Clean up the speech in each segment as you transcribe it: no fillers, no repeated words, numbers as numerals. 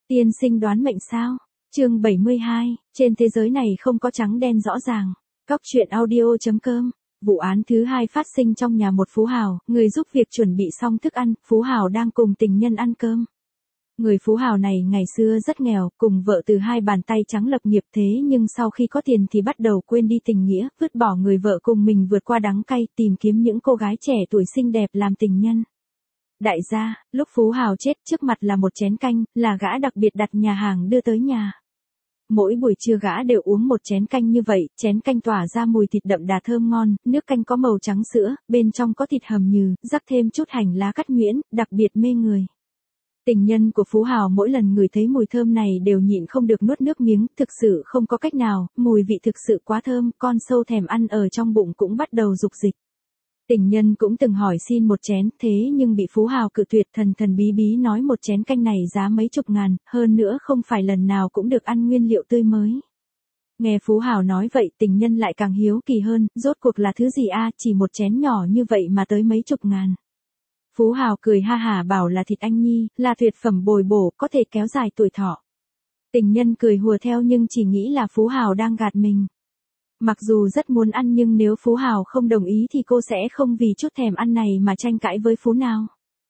Tiên sinh đoán mệnh sao? Chương 72, trên thế giới này không có trắng đen rõ ràng. Cóc truyện audio.com. Vụ án thứ hai phát sinh trong nhà một phú hào, người giúp việc chuẩn bị xong thức ăn, phú hào đang cùng tình nhân ăn cơm. Người phú hào này ngày xưa rất nghèo, cùng vợ từ hai bàn tay trắng lập nghiệp, thế nhưng sau khi có tiền thì bắt đầu quên đi tình nghĩa, vứt bỏ người vợ cùng mình vượt qua đắng cay, tìm kiếm những cô gái trẻ tuổi xinh đẹp làm tình nhân. Đại gia, lúc phú hào chết, trước mặt là một chén canh, là gã đặc biệt đặt nhà hàng đưa tới nhà. Mỗi buổi trưa gã đều uống một chén canh như vậy, chén canh tỏa ra mùi thịt đậm đà thơm ngon, nước canh có màu trắng sữa, bên trong có thịt hầm nhừ, rắc thêm chút hành lá cắt nhuyễn, đặc biệt mê người. Tình nhân của phú hào mỗi lần ngửi thấy mùi thơm này đều nhịn không được nuốt nước miếng, thực sự không có cách nào, mùi vị thực sự quá thơm, con sâu thèm ăn ở trong bụng cũng bắt đầu dục dịch. Tình nhân cũng từng hỏi xin một chén, thế nhưng bị phú hào cự tuyệt, thần thần bí bí nói một chén canh này giá mấy chục ngàn, hơn nữa không phải lần nào cũng được ăn nguyên liệu tươi mới. Nghe phú hào nói vậy, tình nhân lại càng hiếu kỳ hơn, rốt cuộc là thứ gì a, chỉ một chén nhỏ như vậy mà tới mấy chục ngàn. Phú hào cười ha hả bảo là thịt anh nhi, là tuyệt phẩm bồi bổ, có thể kéo dài tuổi thọ. Tình nhân cười hùa theo nhưng chỉ nghĩ là phú hào đang gạt mình. Mặc dù rất muốn ăn nhưng nếu phú hào không đồng ý thì cô sẽ không vì chút thèm ăn này mà tranh cãi với phú nào.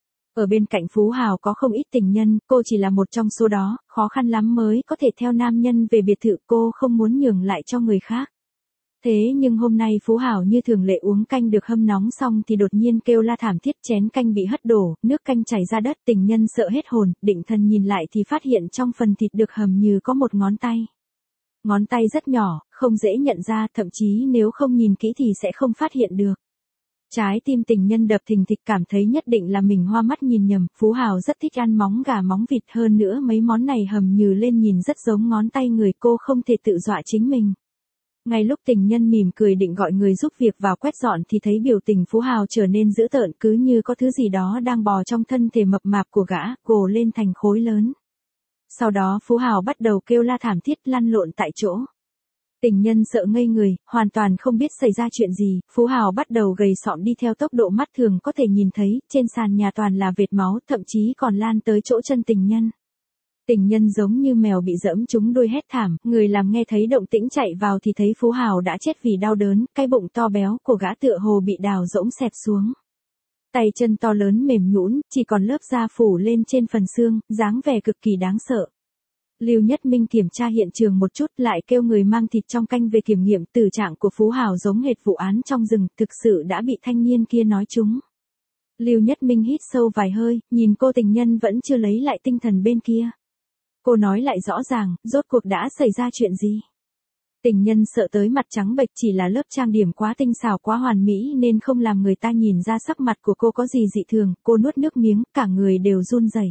Ở bên cạnh phú hào có không ít tình nhân, cô chỉ là một trong số đó, khó khăn lắm mới có thể theo nam nhân về biệt thự, cô không muốn nhường lại cho người khác. Thế nhưng hôm nay phú hào như thường lệ uống canh được hâm nóng xong thì đột nhiên kêu la thảm thiết, chén canh bị hất đổ, nước canh chảy ra đất, tình nhân sợ hết hồn, định thần nhìn lại thì phát hiện trong phần thịt được hầm như có một ngón tay. Ngón tay rất nhỏ, không dễ nhận ra, thậm chí nếu không nhìn kỹ thì sẽ không phát hiện được. Trái tim tình nhân đập thình thịch, cảm thấy nhất định là mình hoa mắt nhìn nhầm, phú hào rất thích ăn móng gà móng vịt, hơn nữa mấy món này hầm nhừ lên nhìn rất giống ngón tay người, cô không thể tự dọa chính mình. Ngay lúc tình nhân mỉm cười định gọi người giúp việc vào quét dọn thì thấy biểu tình phú hào trở nên dữ tợn, cứ như có thứ gì đó đang bò trong thân thể mập mạp của gã, gồ lên thành khối lớn. Sau đó phú hào bắt đầu kêu la thảm thiết, lăn lộn tại chỗ. Tình nhân sợ ngây người, hoàn toàn không biết xảy ra chuyện gì, phú hào bắt đầu gầy sọm đi theo tốc độ mắt thường có thể nhìn thấy, trên sàn nhà toàn là vệt máu, thậm chí còn lan tới chỗ chân tình nhân. Tình nhân giống như mèo bị dẫm trúng đuôi hét thảm, người làm nghe thấy động tĩnh chạy vào thì thấy phú hào đã chết vì đau đớn, cái bụng to béo của gã tựa hồ bị đào rỗng xẹp xuống. Tay chân to lớn mềm nhũn, chỉ còn lớp da phủ lên trên phần xương, dáng vẻ cực kỳ đáng sợ. Lưu Nhất Minh kiểm tra hiện trường một chút, lại kêu người mang thịt trong canh về kiểm nghiệm, tử trạng của phú hào giống hệt vụ án trong rừng, thực sự đã bị thanh niên kia nói trúng. Lưu Nhất Minh hít sâu vài hơi, nhìn cô tình nhân vẫn chưa lấy lại tinh thần bên kia. Cô nói lại rõ ràng, rốt cuộc đã xảy ra chuyện gì? Tình nhân sợ tới mặt trắng bệch, chỉ là lớp trang điểm quá tinh xảo quá hoàn mỹ nên không làm người ta nhìn ra sắc mặt của cô có gì dị thường, cô nuốt nước miếng, cả người đều run rẩy.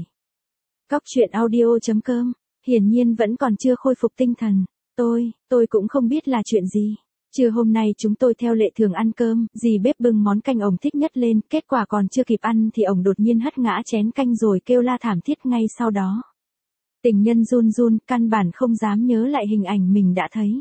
Cóc truyện audio.com, hiển nhiên vẫn còn chưa khôi phục tinh thần. Tôi cũng không biết là chuyện gì. Trưa hôm nay chúng tôi theo lệ thường ăn cơm, dì bếp bưng món canh ổng thích nhất lên, kết quả còn chưa kịp ăn thì ổng đột nhiên hất ngã chén canh rồi kêu la thảm thiết ngay sau đó. Tình nhân run run, căn bản không dám nhớ lại hình ảnh mình đã thấy.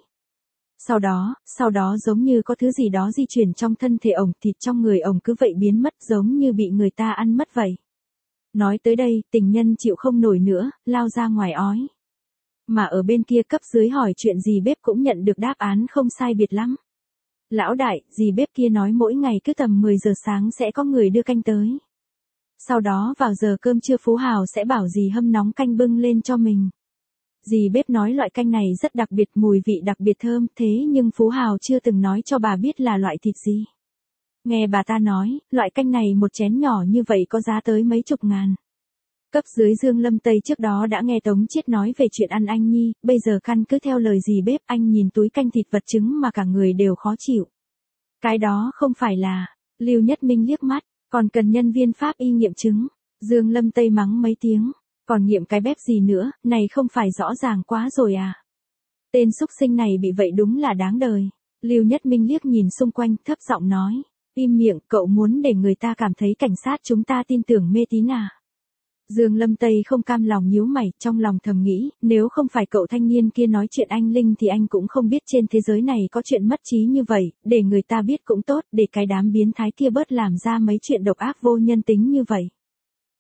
Sau đó giống như có thứ gì đó di chuyển trong thân thể ổng, thịt trong người ổng cứ vậy biến mất, giống như bị người ta ăn mất vậy. Nói tới đây, tình nhân chịu không nổi nữa, lao ra ngoài ói. Mà ở bên kia cấp dưới hỏi chuyện gì bếp cũng nhận được đáp án không sai biệt lắm. Lão đại, dì bếp kia nói mỗi ngày cứ tầm 10 giờ sáng sẽ có người đưa canh tới. Sau đó vào giờ cơm trưa phú hào sẽ bảo dì hâm nóng canh bưng lên cho mình. Dì bếp nói loại canh này rất đặc biệt, mùi vị đặc biệt thơm, thế nhưng phú hào chưa từng nói cho bà biết là loại thịt gì. Nghe bà ta nói, loại canh này một chén nhỏ như vậy có giá tới mấy chục ngàn. Cấp dưới Dương Lâm Tây trước đó đã nghe Tống Chiết nói về chuyện ăn anh nhi, bây giờ căn cứ theo lời dì bếp, anh nhìn túi canh thịt vật chứng mà cả người đều khó chịu. Cái đó không phải là, Lưu Nhất Minh liếc mắt, còn cần nhân viên pháp y nghiệm chứng. Dương Lâm Tây mắng mấy tiếng, còn nghiệm cái bếp gì nữa, này không phải rõ ràng quá rồi à. Tên xúc sinh này bị vậy đúng là đáng đời. Lưu Nhất Minh liếc nhìn xung quanh, thấp giọng nói, im miệng, cậu muốn để người ta cảm thấy cảnh sát chúng ta tin tưởng mê tín à. Dương Lâm Tây không cam lòng nhíu mày, trong lòng thầm nghĩ, nếu không phải cậu thanh niên kia nói chuyện anh Linh thì anh cũng không biết trên thế giới này có chuyện mất trí như vậy, để người ta biết cũng tốt, để cái đám biến thái kia bớt làm ra mấy chuyện độc ác vô nhân tính như vậy.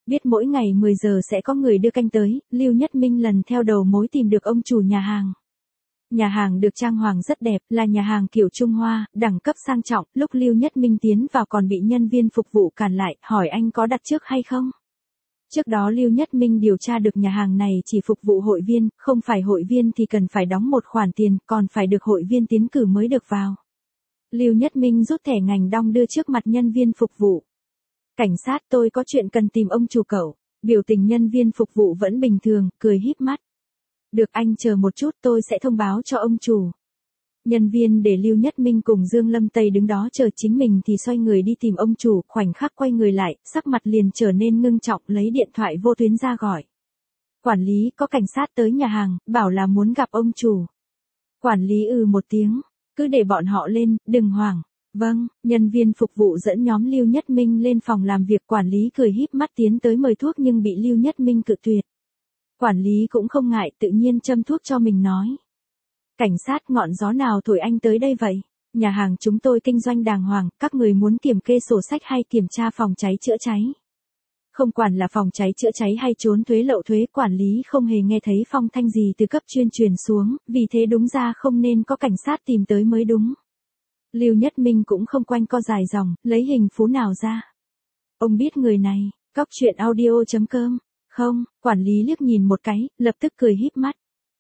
Biết mỗi ngày 10 giờ sẽ có người đưa canh tới, Lưu Nhất Minh lần theo đầu mối tìm được ông chủ nhà hàng. Nhà hàng được trang hoàng rất đẹp, là nhà hàng kiểu Trung Hoa, đẳng cấp sang trọng. Lúc Lưu Nhất Minh tiến vào còn bị nhân viên phục vụ cản lại, hỏi anh có đặt trước hay không. Trước đó Lưu Nhất Minh điều tra được nhà hàng này chỉ phục vụ hội viên, không phải hội viên thì cần phải đóng một khoản tiền, còn phải được hội viên tiến cử mới được vào. Lưu Nhất Minh rút thẻ ngành đong đưa trước mặt nhân viên phục vụ. Cảnh sát, tôi có chuyện cần tìm ông chủ cậu. Biểu tình nhân viên phục vụ vẫn bình thường, cười híp mắt. Được, anh chờ một chút, tôi sẽ thông báo cho ông chủ. Nhân viên để Lưu Nhất Minh cùng Dương Lâm Tây đứng đó chờ chính mình thì xoay người đi tìm ông chủ, khoảnh khắc quay người lại, sắc mặt liền trở nên ngưng trọng, lấy điện thoại vô tuyến ra gọi. Quản lý, có cảnh sát tới nhà hàng, bảo là muốn gặp ông chủ. Quản lý một tiếng, cứ để bọn họ lên, đừng hoảng. Vâng, nhân viên phục vụ dẫn nhóm Lưu Nhất Minh lên phòng làm việc, quản lý cười híp mắt tiến tới mời thuốc nhưng bị Lưu Nhất Minh cự tuyệt. Quản lý cũng không ngại, tự nhiên châm thuốc cho mình nói. Cảnh sát, ngọn gió nào thổi anh tới đây vậy? Nhà hàng chúng tôi kinh doanh đàng hoàng, các người muốn kiểm kê sổ sách hay kiểm tra phòng cháy chữa cháy? Không quản là phòng cháy chữa cháy hay trốn thuế lậu thuế, quản lý không hề nghe thấy phong thanh gì từ cấp trên truyền xuống, vì thế đúng ra không nên có cảnh sát tìm tới mới đúng. Lưu Nhất Minh cũng không quanh co dài dòng, lấy hình phú nào ra. Ông biết người này, Cóc Truyện Audio.com. Không, quản lý liếc nhìn một cái, lập tức cười híp mắt.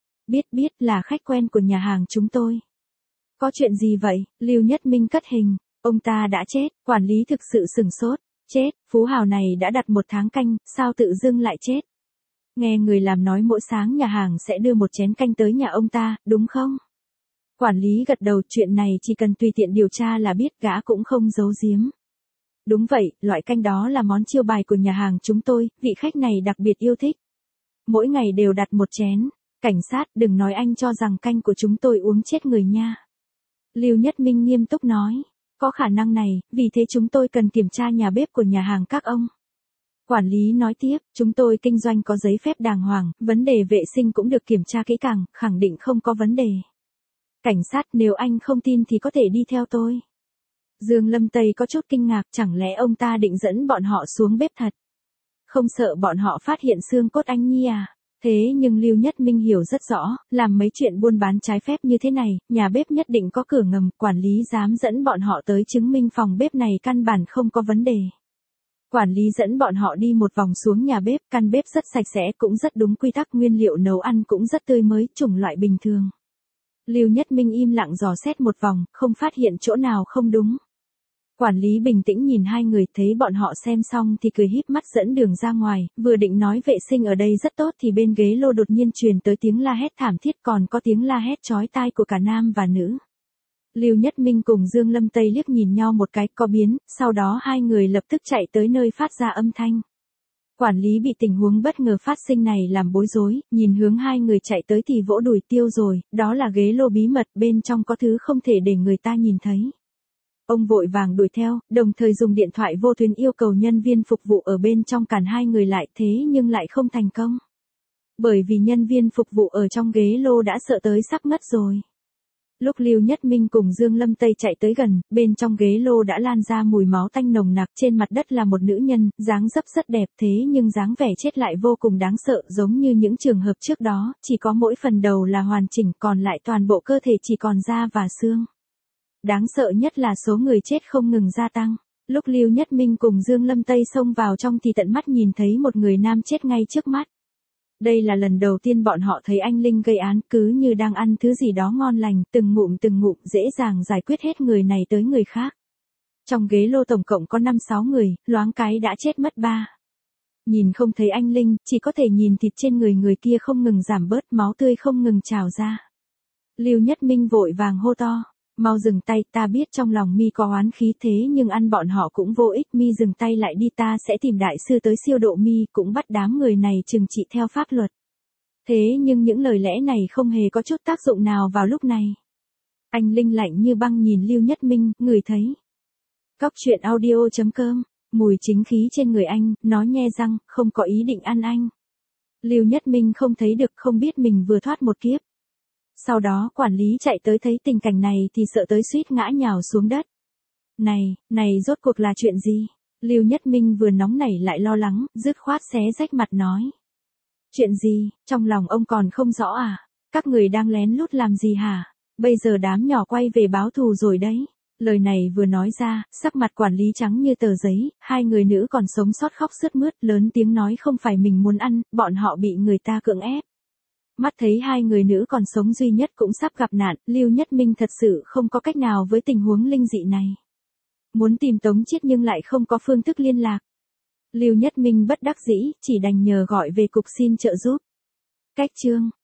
Biết là khách quen của nhà hàng chúng tôi. Có chuyện gì vậy? Lưu Nhất Minh cất hình. Ông ta đã chết, quản lý thực sự sửng sốt. Chết, phú hào này đã đặt 1 tháng canh, sao tự dưng lại chết? Nghe người làm nói mỗi sáng nhà hàng sẽ đưa 1 chén canh tới nhà ông ta, đúng không? Quản lý gật đầu, chuyện này chỉ cần tùy tiện điều tra là biết, gã cũng không giấu giếm. Đúng vậy, loại canh đó là món chiêu bài của nhà hàng chúng tôi, vị khách này đặc biệt yêu thích. Mỗi ngày đều đặt 1 chén. Cảnh sát, đừng nói anh cho rằng canh của chúng tôi uống chết người nha. Lưu Nhất Minh nghiêm túc nói. Có khả năng này, vì thế chúng tôi cần kiểm tra nhà bếp của nhà hàng các ông. Quản lý nói tiếp, chúng tôi kinh doanh có giấy phép đàng hoàng, vấn đề vệ sinh cũng được kiểm tra kỹ càng, khẳng định không có vấn đề. Cảnh sát, nếu anh không tin thì có thể đi theo tôi. Dương Lâm Tây có chút kinh ngạc, chẳng lẽ ông ta định dẫn bọn họ xuống bếp thật? Không sợ bọn họ phát hiện xương cốt anh Nhi à? Thế nhưng Lưu Nhất Minh hiểu rất rõ, làm mấy chuyện buôn bán trái phép như thế này, nhà bếp nhất định có cửa ngầm, quản lý dám dẫn bọn họ tới chứng minh phòng bếp này căn bản không có vấn đề. Quản lý dẫn bọn họ đi một vòng xuống nhà bếp, căn bếp rất sạch sẽ, cũng rất đúng quy tắc, nguyên liệu nấu ăn cũng rất tươi mới, chủng loại bình thường. Lưu Nhất Minh im lặng dò xét một vòng, không phát hiện chỗ nào không đúng. Quản lý bình tĩnh nhìn hai người, thấy bọn họ xem xong thì cười híp mắt dẫn đường ra ngoài, vừa định nói vệ sinh ở đây rất tốt thì bên ghế lô đột nhiên truyền tới tiếng la hét thảm thiết, còn có tiếng la hét chói tai của cả nam và nữ. Lưu Nhất Minh cùng Dương Lâm Tây liếc nhìn nhau một cái, có biến, sau đó hai người lập tức chạy tới nơi phát ra âm thanh. Quản lý bị tình huống bất ngờ phát sinh này làm bối rối, nhìn hướng hai người chạy tới thì vỗ đùi, tiêu rồi, đó là ghế lô bí mật, bên trong có thứ không thể để người ta nhìn thấy. Ông vội vàng đuổi theo, đồng thời dùng điện thoại vô tuyến yêu cầu nhân viên phục vụ ở bên trong cản hai người lại, thế nhưng lại không thành công. Bởi vì nhân viên phục vụ ở trong ghế lô đã sợ tới sắp ngất rồi. Lúc Lưu Nhất Minh cùng Dương Lâm Tây chạy tới gần, bên trong ghế lô đã lan ra mùi máu tanh nồng nặc, trên mặt đất là một nữ nhân, dáng dấp rất đẹp, thế nhưng dáng vẻ chết lại vô cùng đáng sợ, giống như những trường hợp trước đó, chỉ có mỗi phần đầu là hoàn chỉnh, còn lại toàn bộ cơ thể chỉ còn da và xương. Đáng sợ nhất là số người chết không ngừng gia tăng. Lúc Lưu Nhất Minh cùng Dương Lâm Tây xông vào trong thì tận mắt nhìn thấy một người nam chết ngay trước mắt. Đây là lần đầu tiên bọn họ thấy anh Linh gây án, cứ như đang ăn thứ gì đó ngon lành, từng ngụm dễ dàng giải quyết hết người này tới người khác. Trong ghế lô tổng cộng có 5-6 người, loáng cái đã chết mất 3. Nhìn không thấy anh Linh, chỉ có thể nhìn thịt trên người kia không ngừng giảm bớt, máu tươi không ngừng trào ra. Lưu Nhất Minh vội vàng hô to. Mau dừng tay, ta biết trong lòng mi có oán khí, thế nhưng ăn bọn họ cũng vô ích, mi dừng tay lại đi, ta sẽ tìm đại sư tới siêu độ mi, cũng bắt đám người này trừng trị theo pháp luật. Thế nhưng những lời lẽ này không hề có chút tác dụng nào vào lúc này. Anh Linh lạnh như băng nhìn Lưu Nhất Minh, ngửi thấy. Cóc Truyện Audio.com, mùi chính khí trên người anh, nó nhe răng, không có ý định ăn anh. Lưu Nhất Minh không thấy được, không biết mình vừa thoát một kiếp. Sau đó quản lý chạy tới thấy tình cảnh này thì sợ tới suýt ngã nhào xuống đất. Này rốt cuộc là chuyện gì? Lưu Nhất Minh vừa nóng nảy lại lo lắng, dứt khoát xé rách mặt nói. Chuyện gì, trong lòng ông còn không rõ à? Các người đang lén lút làm gì hả? Bây giờ đám nhỏ quay về báo thù rồi đấy. Lời này vừa nói ra, sắc mặt quản lý trắng như tờ giấy, hai người nữ còn sống sót khóc sướt mướt, lớn tiếng nói không phải mình muốn ăn, bọn họ bị người ta cưỡng ép. Mắt thấy hai người nữ còn sống duy nhất cũng sắp gặp nạn, Lưu Nhất Minh thật sự không có cách nào với tình huống linh dị này. Muốn tìm Tống Chiết nhưng lại không có phương thức liên lạc. Lưu Nhất Minh bất đắc dĩ, chỉ đành nhờ gọi về cục xin trợ giúp. Cách chương